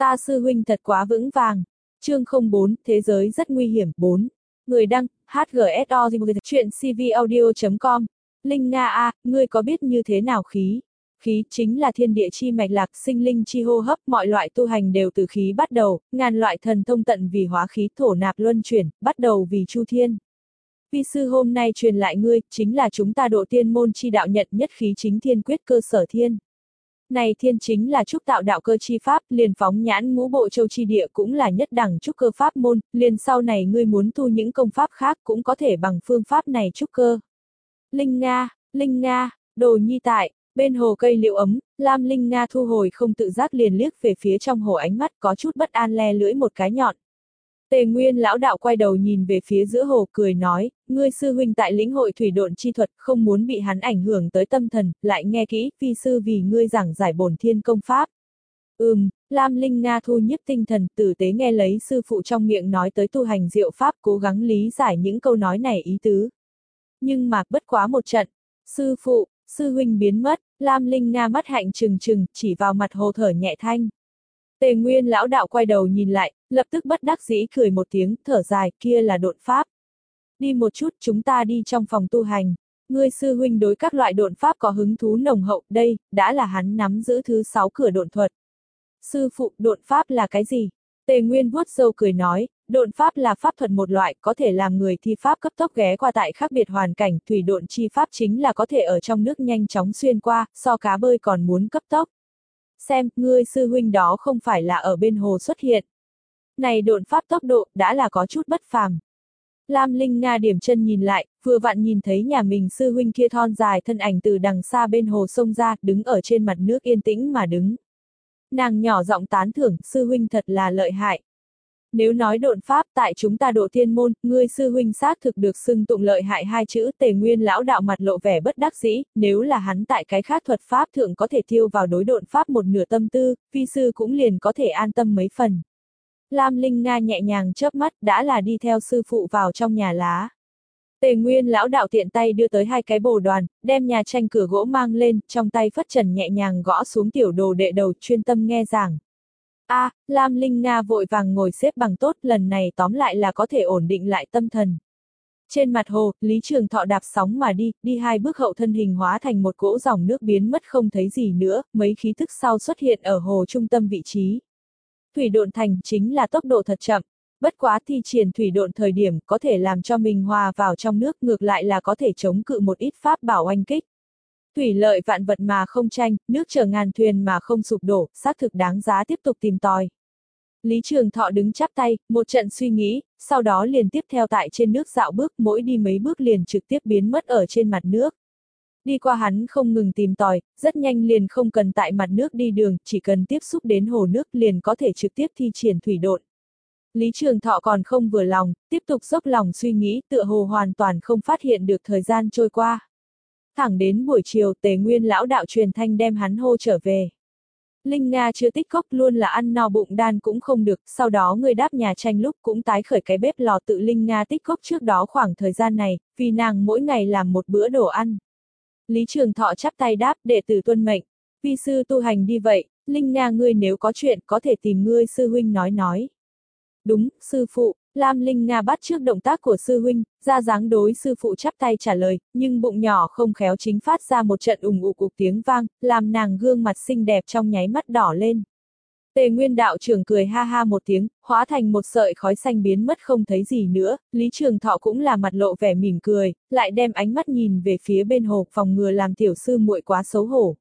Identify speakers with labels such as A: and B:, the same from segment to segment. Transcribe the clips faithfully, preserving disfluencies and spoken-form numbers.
A: Ta sư huynh thật quá vững vàng. Chương không bốn, thế giới rất nguy hiểm. bốn. Người đăng, hát giê ét o, chuyện c v audio chấm com. Linh Nga a, ngươi có biết như thế nào khí? Khí chính là thiên địa chi mạch lạc, sinh linh chi hô hấp, mọi loại tu hành đều từ khí bắt đầu, ngàn loại thần thông tận vì hóa khí, thổ nạp luân chuyển, bắt đầu vì chu thiên. Vi sư hôm nay truyền lại ngươi, chính là chúng ta độ tiên môn chi đạo nhận nhất khí chính thiên quyết cơ sở thiên. Này thiên chính là trúc tạo đạo cơ chi pháp, liền phóng nhãn ngũ bộ châu chi địa cũng là nhất đẳng trúc cơ pháp môn, liền sau này ngươi muốn tu những công pháp khác cũng có thể bằng phương pháp này trúc cơ. Linh Nga, Linh Nga, đồ nhi tại, bên hồ cây liễu ấm, Lam Linh Nga thu hồi không tự giác liền liếc về phía trong hồ, ánh mắt có chút bất an le lưỡi một cái nhọn. Tề Nguyên lão đạo quay đầu nhìn về phía giữa hồ cười nói, ngươi sư huynh tại lĩnh hội thủy độn chi thuật, không muốn bị hắn ảnh hưởng tới tâm thần, lại nghe kỹ, vi sư vì ngươi giảng giải bổn thiên công pháp. Ừm, Lam Linh Nga thu nhiếp tinh thần, tử tế nghe lấy sư phụ trong miệng nói tới tu hành diệu pháp, cố gắng lý giải những câu nói này ý tứ. Nhưng mà, bất quá một trận, sư phụ, sư huynh biến mất, Lam Linh Nga mắt hạnh trừng trừng, chỉ vào mặt hồ thở nhẹ thanh. Tề Nguyên lão đạo quay đầu nhìn lại, lập tức bất đắc dĩ cười một tiếng, thở dài, kia là độn pháp. Đi một chút, chúng ta đi trong phòng tu hành. Ngươi sư huynh đối các loại độn pháp có hứng thú nồng hậu, đây, đã là hắn nắm giữ thứ sáu cửa độn thuật. Sư phụ, độn pháp là cái gì? Tề Nguyên vuốt râu cười nói, độn pháp là pháp thuật một loại, có thể làm người thi pháp cấp tốc ghé qua tại khác biệt hoàn cảnh, thủy độn chi pháp chính là có thể ở trong nước nhanh chóng xuyên qua, so cá bơi còn muốn cấp tốc. Xem, ngươi sư huynh đó không phải là ở bên hồ xuất hiện. Này độn pháp tốc độ, đã là có chút bất phàm. Lam Linh Nga điểm chân nhìn lại, vừa vặn nhìn thấy nhà mình sư huynh kia thon dài thân ảnh từ đằng xa bên hồ sông ra, đứng ở trên mặt nước yên tĩnh mà đứng. Nàng nhỏ giọng tán thưởng, sư huynh thật là lợi hại. Nếu nói độn pháp tại chúng ta độ thiên môn, ngươi sư huynh xác thực được xưng tụng lợi hại hai chữ. Tề Nguyên lão đạo mặt lộ vẻ bất đắc dĩ, nếu là hắn tại cái khác thuật pháp thượng có thể tiêu vào đối độn pháp một nửa tâm tư, vi sư cũng liền có thể an tâm mấy phần. Lam Linh Nga nhẹ nhàng chớp mắt, đã là đi theo sư phụ vào trong nhà lá. Tề Nguyên lão đạo tiện tay đưa tới hai cái bồ đoàn, đem nhà tranh cửa gỗ mang lên, trong tay phất trần nhẹ nhàng gõ xuống tiểu đồ đệ đầu, chuyên tâm nghe giảng. A, à, Lam Linh Nga vội vàng ngồi xếp bằng tốt, lần này tóm lại là có thể ổn định lại tâm thần. Trên mặt hồ, Lý Trường Thọ đạp sóng mà đi, đi hai bước hậu thân hình hóa thành một cỗ dòng nước biến mất không thấy gì nữa, mấy khí thức sau xuất hiện ở hồ trung tâm vị trí. Thủy độn thành chính là tốc độ thật chậm, bất quá thi triển thủy độn thời điểm có thể làm cho mình hòa vào trong nước, ngược lại là có thể chống cự một ít pháp bảo oanh kích. Thủy lợi vạn vật mà không tranh, nước chở ngàn thuyền mà không sụp đổ, xác thực đáng giá tiếp tục tìm tòi. Lý Trường Thọ đứng chắp tay, một trận suy nghĩ, sau đó liền tiếp theo tại trên nước dạo bước, mỗi đi mấy bước liền trực tiếp biến mất ở trên mặt nước. Đi qua hắn không ngừng tìm tòi, rất nhanh liền không cần tại mặt nước đi đường, chỉ cần tiếp xúc đến hồ nước liền có thể trực tiếp thi triển thủy độn. Lý Trường Thọ còn không vừa lòng, tiếp tục dốc lòng suy nghĩ, tựa hồ hoàn toàn không phát hiện được thời gian trôi qua. Thẳng đến buổi chiều, Tề Nguyên lão đạo truyền thanh đem hắn hô trở về. Linh Nga chưa tích cốc luôn là ăn no bụng đan cũng không được, sau đó người đáp nhà tranh lúc cũng tái khởi cái bếp lò tự Linh Nga tích cốc trước đó khoảng thời gian này, vì nàng mỗi ngày làm một bữa đồ ăn. Lý Trường Thọ chắp tay đáp, đệ tử tuân mệnh, vi sư tu hành đi vậy, Linh Nga ngươi nếu có chuyện có thể tìm ngươi sư huynh nói nói. Đúng, sư phụ. Lam Linh Nga bắt trước động tác của sư huynh, ra dáng đối sư phụ chắp tay trả lời, nhưng bụng nhỏ không khéo chính phát ra một trận ùng ục ục tiếng vang, làm nàng gương mặt xinh đẹp trong nháy mắt đỏ lên. Tề Nguyên đạo trưởng cười ha ha một tiếng, hóa thành một sợi khói xanh biến mất không thấy gì nữa, Lý Trường Thọ cũng là mặt lộ vẻ mỉm cười, lại đem ánh mắt nhìn về phía bên hồ, phòng ngừa làm tiểu sư muội quá xấu hổ.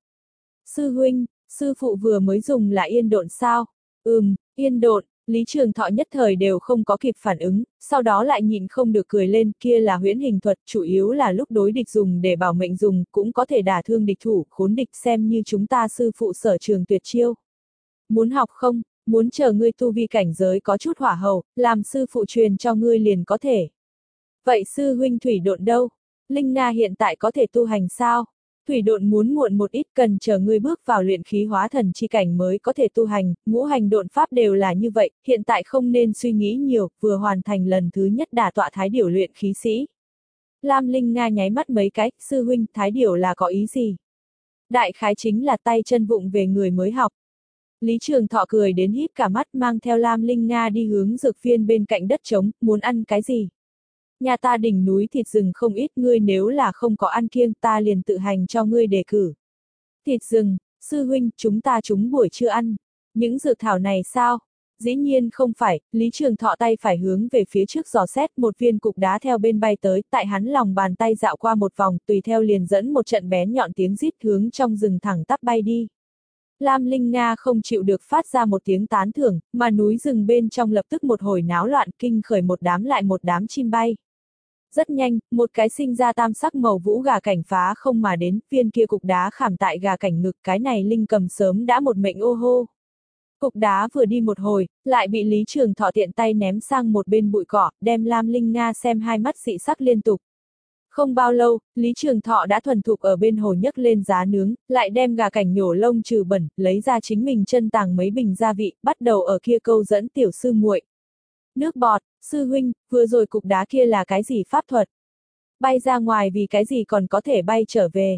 A: Sư huynh, sư phụ vừa mới dùng là yên độn sao? Ừm, yên độn. Lý Trường Thọ nhất thời đều không có kịp phản ứng, sau đó lại nhịn không được cười lên, kia là huyễn hình thuật, chủ yếu là lúc đối địch dùng để bảo mệnh dùng, cũng có thể đả thương địch thủ, khốn địch, xem như chúng ta sư phụ sở trường tuyệt chiêu. Muốn học không, muốn chờ ngươi tu vi cảnh giới có chút hỏa hầu, làm sư phụ truyền cho ngươi liền có thể. Vậy sư huynh thủy độn đâu? Linh Nga hiện tại có thể tu hành sao? Thủy độn muốn muộn một ít, cần chờ ngươi bước vào luyện khí hóa thần chi cảnh mới có thể tu hành, ngũ hành độn pháp đều là như vậy, hiện tại không nên suy nghĩ nhiều, vừa hoàn thành lần thứ nhất đả tọa thái điểu luyện khí sĩ. Lam Linh Nga nháy mắt mấy cái, sư huynh, thái điểu là có ý gì? Đại khái chính là tay chân vụng về người mới học. Lý Trường Thọ cười đến híp cả mắt mang theo Lam Linh Nga đi hướng dược viên bên cạnh đất trống, muốn ăn cái gì? Nhà ta đỉnh núi thịt rừng không ít, ngươi nếu là không có ăn kiêng ta liền tự hành cho ngươi đề cử. Thịt rừng, sư huynh, chúng ta chúng buổi trưa ăn. Những dược thảo này sao? Dĩ nhiên không phải, Lý Trường Thọ tay phải hướng về phía trước dò xét, một viên cục đá theo bên bay tới, tại hắn lòng bàn tay dạo qua một vòng, tùy theo liền dẫn một trận bén nhọn tiếng rít hướng trong rừng thẳng tắp bay đi. Lam Linh Nga không chịu được phát ra một tiếng tán thưởng, mà núi rừng bên trong lập tức một hồi náo loạn, kinh khởi một đám lại một đám chim bay. Rất nhanh, một cái sinh ra tam sắc màu vũ gà cảnh phá không mà đến, viên kia cục đá khảm tại gà cảnh ngực, cái này Linh Cầm sớm đã một mệnh ô hô. Cục đá vừa đi một hồi, lại bị Lý Trường Thọ tiện tay ném sang một bên bụi cỏ, đem Lam Linh Nga xem hai mắt dị sắc liên tục. Không bao lâu, Lý Trường Thọ đã thuần thục ở bên hồ nhấc lên giá nướng, lại đem gà cảnh nhổ lông trừ bẩn, lấy ra chính mình chân tàng mấy bình gia vị, bắt đầu ở kia câu dẫn tiểu sư muội. Nước bọt, sư huynh, vừa rồi cục đá kia là cái gì pháp thuật? Bay ra ngoài vì cái gì còn có thể bay trở về?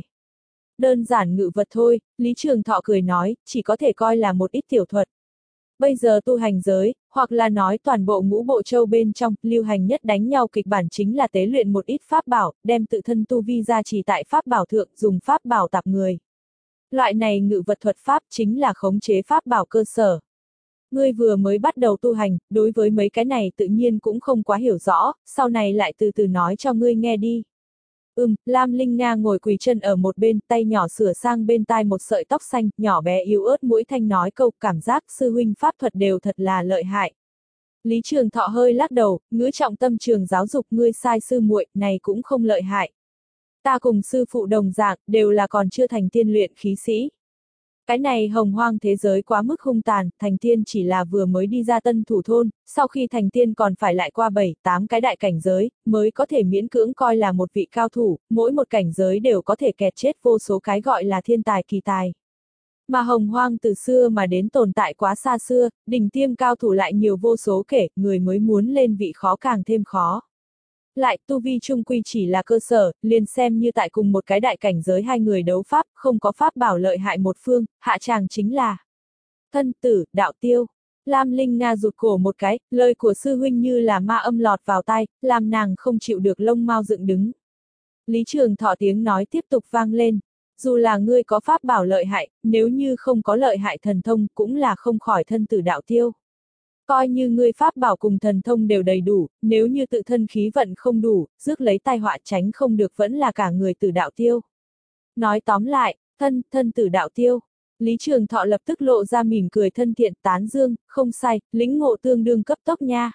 A: Đơn giản ngự vật thôi, Lý Trường Thọ cười nói, chỉ có thể coi là một ít tiểu thuật. Bây giờ tu hành giới, hoặc là nói toàn bộ ngũ bộ châu bên trong, lưu hành nhất đánh nhau kịch bản chính là tế luyện một ít pháp bảo, đem tự thân tu vi ra trì tại pháp bảo thượng, dùng pháp bảo tạp người. Loại này ngự vật thuật pháp chính là khống chế pháp bảo cơ sở. Ngươi vừa mới bắt đầu tu hành, đối với mấy cái này tự nhiên cũng không quá hiểu rõ, sau này lại từ từ nói cho ngươi nghe đi. Ừm, Lam Linh Nga ngồi quỳ chân ở một bên, tay nhỏ sửa sang bên tai một sợi tóc xanh, nhỏ bé yếu ớt mũi thanh nói câu, cảm giác sư huynh pháp thuật đều thật là lợi hại. Lý Trường Thọ hơi lắc đầu, ngữ trọng tâm trường giáo dục, ngươi sai sư muội, này cũng không lợi hại. Ta cùng sư phụ đồng dạng, đều là còn chưa thành tiên luyện khí sĩ. Cái này hồng hoang thế giới quá mức hung tàn, thành tiên chỉ là vừa mới đi ra tân thủ thôn, sau khi thành tiên còn phải lại qua bảy, tám cái đại cảnh giới, mới có thể miễn cưỡng coi là một vị cao thủ, mỗi một cảnh giới đều có thể kẹt chết vô số cái gọi là thiên tài kỳ tài. Mà hồng hoang từ xưa mà đến tồn tại quá xa xưa, đỉnh tiêm cao thủ lại nhiều vô số kể, người mới muốn lên vị khó càng thêm khó. Lại, tu vi trung quy chỉ là cơ sở, liền xem như tại cùng một cái đại cảnh giới hai người đấu pháp, không có pháp bảo lợi hại một phương, hạ tràng chính là thân tử, đạo tiêu. Lam Linh Nga rụt cổ một cái, lời của sư huynh như là ma âm lọt vào tai, làm nàng không chịu được lông mao dựng đứng. Lý Trường Thọ tiếng nói tiếp tục vang lên, dù là ngươi có pháp bảo lợi hại, nếu như không có lợi hại thần thông, cũng là không khỏi thân tử đạo tiêu. Coi như ngươi pháp bảo cùng thần thông đều đầy đủ, nếu như tự thân khí vận không đủ, rước lấy tai họa tránh không được vẫn là cả người tử đạo tiêu. Nói tóm lại, thân, thân tử đạo tiêu. Lý Trường Thọ lập tức lộ ra mỉm cười thân thiện tán dương, không sai, lĩnh ngộ tương đương cấp tốc nha.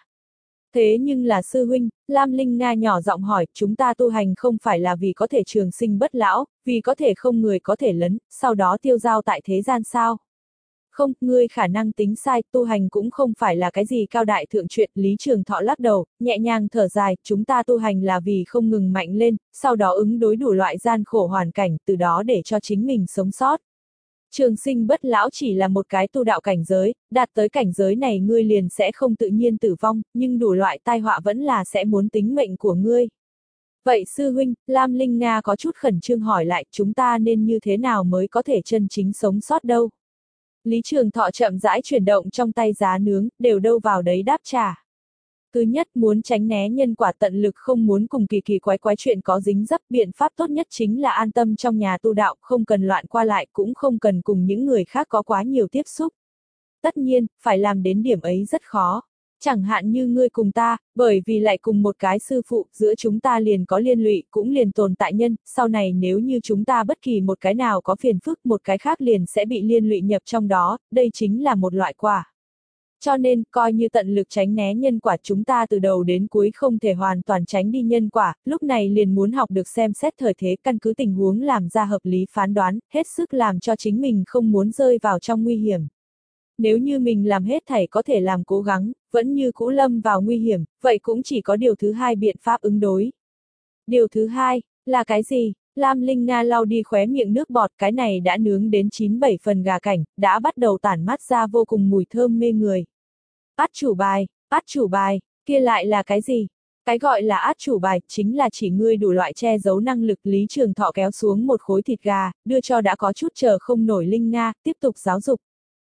A: Thế nhưng là sư huynh, Lam Linh Nga nhỏ giọng hỏi, chúng ta tu hành không phải là vì có thể trường sinh bất lão, vì có thể không người có thể lấn, sau đó tiêu dao tại thế gian sao? Không, ngươi khả năng tính sai, tu hành cũng không phải là cái gì cao đại thượng chuyện, Lý Trường Thọ lắc đầu, nhẹ nhàng thở dài, chúng ta tu hành là vì không ngừng mạnh lên, sau đó ứng đối đủ loại gian khổ hoàn cảnh, từ đó để cho chính mình sống sót. Trường sinh bất lão chỉ là một cái tu đạo cảnh giới, đạt tới cảnh giới này ngươi liền sẽ không tự nhiên tử vong, nhưng đủ loại tai họa vẫn là sẽ muốn tính mệnh của ngươi. Vậy sư huynh, Lam Linh Nga có chút khẩn trương hỏi lại, chúng ta nên như thế nào mới có thể chân chính sống sót đâu? Lý Trường Thọ chậm rãi chuyển động trong tay giá nướng, đều đâu vào đấy đáp trả. Thứ nhất, muốn tránh né nhân quả, tận lực không muốn cùng kỳ kỳ quái quái chuyện có dính dấp, biện pháp tốt nhất chính là an tâm trong nhà tu đạo, không cần loạn qua lại, cũng không cần cùng những người khác có quá nhiều tiếp xúc. Tất nhiên, phải làm đến điểm ấy rất khó. Chẳng hạn như ngươi cùng ta, bởi vì lại cùng một cái sư phụ, giữa chúng ta liền có liên lụy, cũng liền tồn tại nhân, sau này nếu như chúng ta bất kỳ một cái nào có phiền phức, một cái khác liền sẽ bị liên lụy nhập trong đó, đây chính là một loại quả. Cho nên, coi như tận lực tránh né nhân quả, chúng ta từ đầu đến cuối không thể hoàn toàn tránh đi nhân quả, lúc này liền muốn học được xem xét thời thế, căn cứ tình huống làm ra hợp lý phán đoán, hết sức làm cho chính mình không muốn rơi vào trong nguy hiểm. Nếu như mình làm hết thảy có thể làm cố gắng, vẫn như cũ lâm vào nguy hiểm, vậy cũng chỉ có điều thứ hai biện pháp ứng đối. Điều thứ hai, là cái gì? Lam Linh Nga lau đi khóe miệng nước bọt, cái này đã nướng đến chín bảy phần gà cảnh, đã bắt đầu tản mát ra vô cùng mùi thơm mê người. Át chủ bài, át chủ bài, kia lại là cái gì? Cái gọi là át chủ bài, chính là chỉ ngươi đủ loại che giấu năng lực. Lý Trường Thọ kéo xuống một khối thịt gà, đưa cho đã có chút chờ không nổi Linh Nga, tiếp tục giáo dục.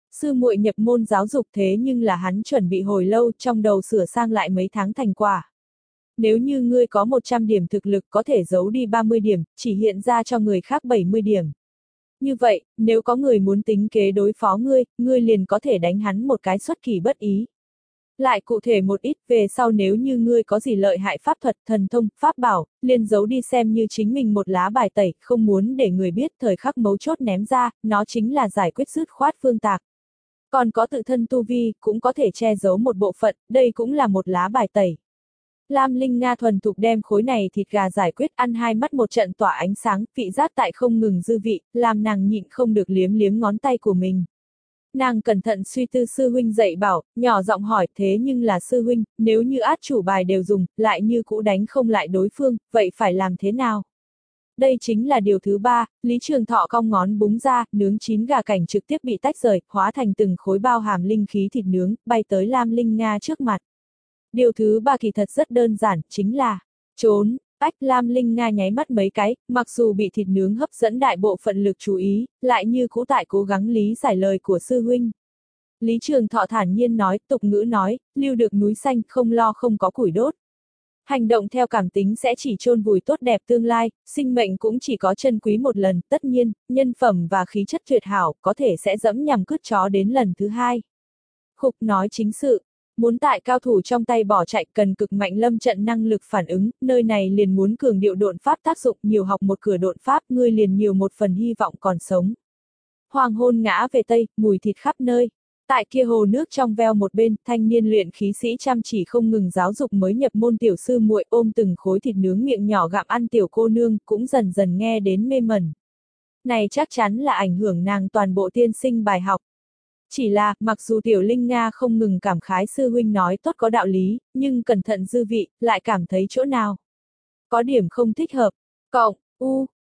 A: Sư muội nhập môn giáo dục thế nhưng là hắn chuẩn bị hồi lâu, trong đầu sửa sang lại mấy tháng thành quả. Nếu như ngươi có một trăm điểm thực lực có thể giấu đi ba mươi điểm, chỉ hiện ra cho người khác bảy mươi điểm. Như vậy, nếu có người muốn tính kế đối phó ngươi, ngươi liền có thể đánh hắn một cái xuất kỳ bất ý. Lại cụ thể một ít, về sau nếu như ngươi có gì lợi hại pháp thuật, thần thông, pháp bảo, liền giấu đi xem như chính mình một lá bài tẩy, không muốn để người biết, thời khắc mấu chốt ném ra, nó chính là giải quyết dứt khoát phương tạc. Còn có tự thân tu vi, cũng có thể che giấu một bộ phận, đây cũng là một lá bài tẩy. Lam Linh Nga thuần thục đem khối này thịt gà giải quyết, ăn hai mắt một trận tỏa ánh sáng, vị giác tại không ngừng dư vị, làm nàng nhịn không được liếm liếm ngón tay của mình. Nàng cẩn thận suy tư sư huynh dạy bảo, nhỏ giọng hỏi, thế nhưng là sư huynh, nếu như át chủ bài đều dùng, lại như cũ đánh không lại đối phương, vậy phải làm thế nào? Đây chính là điều thứ ba, Lý Trường Thọ cong ngón búng ra, nướng chín gà cảnh trực tiếp bị tách rời, hóa thành từng khối bao hàm linh khí thịt nướng, bay tới Lam Linh Nga trước mặt. Điều thứ ba kỳ thật rất đơn giản, chính là trốn. Ách, Lam Linh Nga nháy mắt mấy cái, mặc dù bị thịt nướng hấp dẫn đại bộ phận lực chú ý, lại như cũ tại cố gắng lý giải lời của sư huynh. Lý Trường Thọ thản nhiên nói, tục ngữ nói, lưu được núi xanh, không lo không có củi đốt. Hành động theo cảm tính sẽ chỉ chôn vùi tốt đẹp tương lai, sinh mệnh cũng chỉ có chân quý một lần, tất nhiên, nhân phẩm và khí chất tuyệt hảo, có thể sẽ dẫm nhằm cứt chó đến lần thứ hai. Khục nói chính sự. Muốn tại cao thủ trong tay bỏ chạy cần cực mạnh lâm trận năng lực phản ứng, nơi này liền muốn cường điệu độn pháp tác dụng, nhiều học một cửa độn pháp, ngươi liền nhiều một phần hy vọng còn sống. Hoàng hôn ngã về tây, mùi thịt khắp nơi. Tại kia hồ nước trong veo một bên, thanh niên luyện khí sĩ chăm chỉ không ngừng giáo dục mới nhập môn tiểu sư muội, ôm từng khối thịt nướng miệng nhỏ gặm ăn tiểu cô nương, cũng dần dần nghe đến mê mẩn. Này chắc chắn là ảnh hưởng nàng toàn bộ tiên sinh bài học. Chỉ là, mặc dù tiểu Linh Nga không ngừng cảm khái sư huynh nói tốt có đạo lý, nhưng cẩn thận dư vị, lại cảm thấy chỗ nào có điểm không thích hợp. Cộng, u,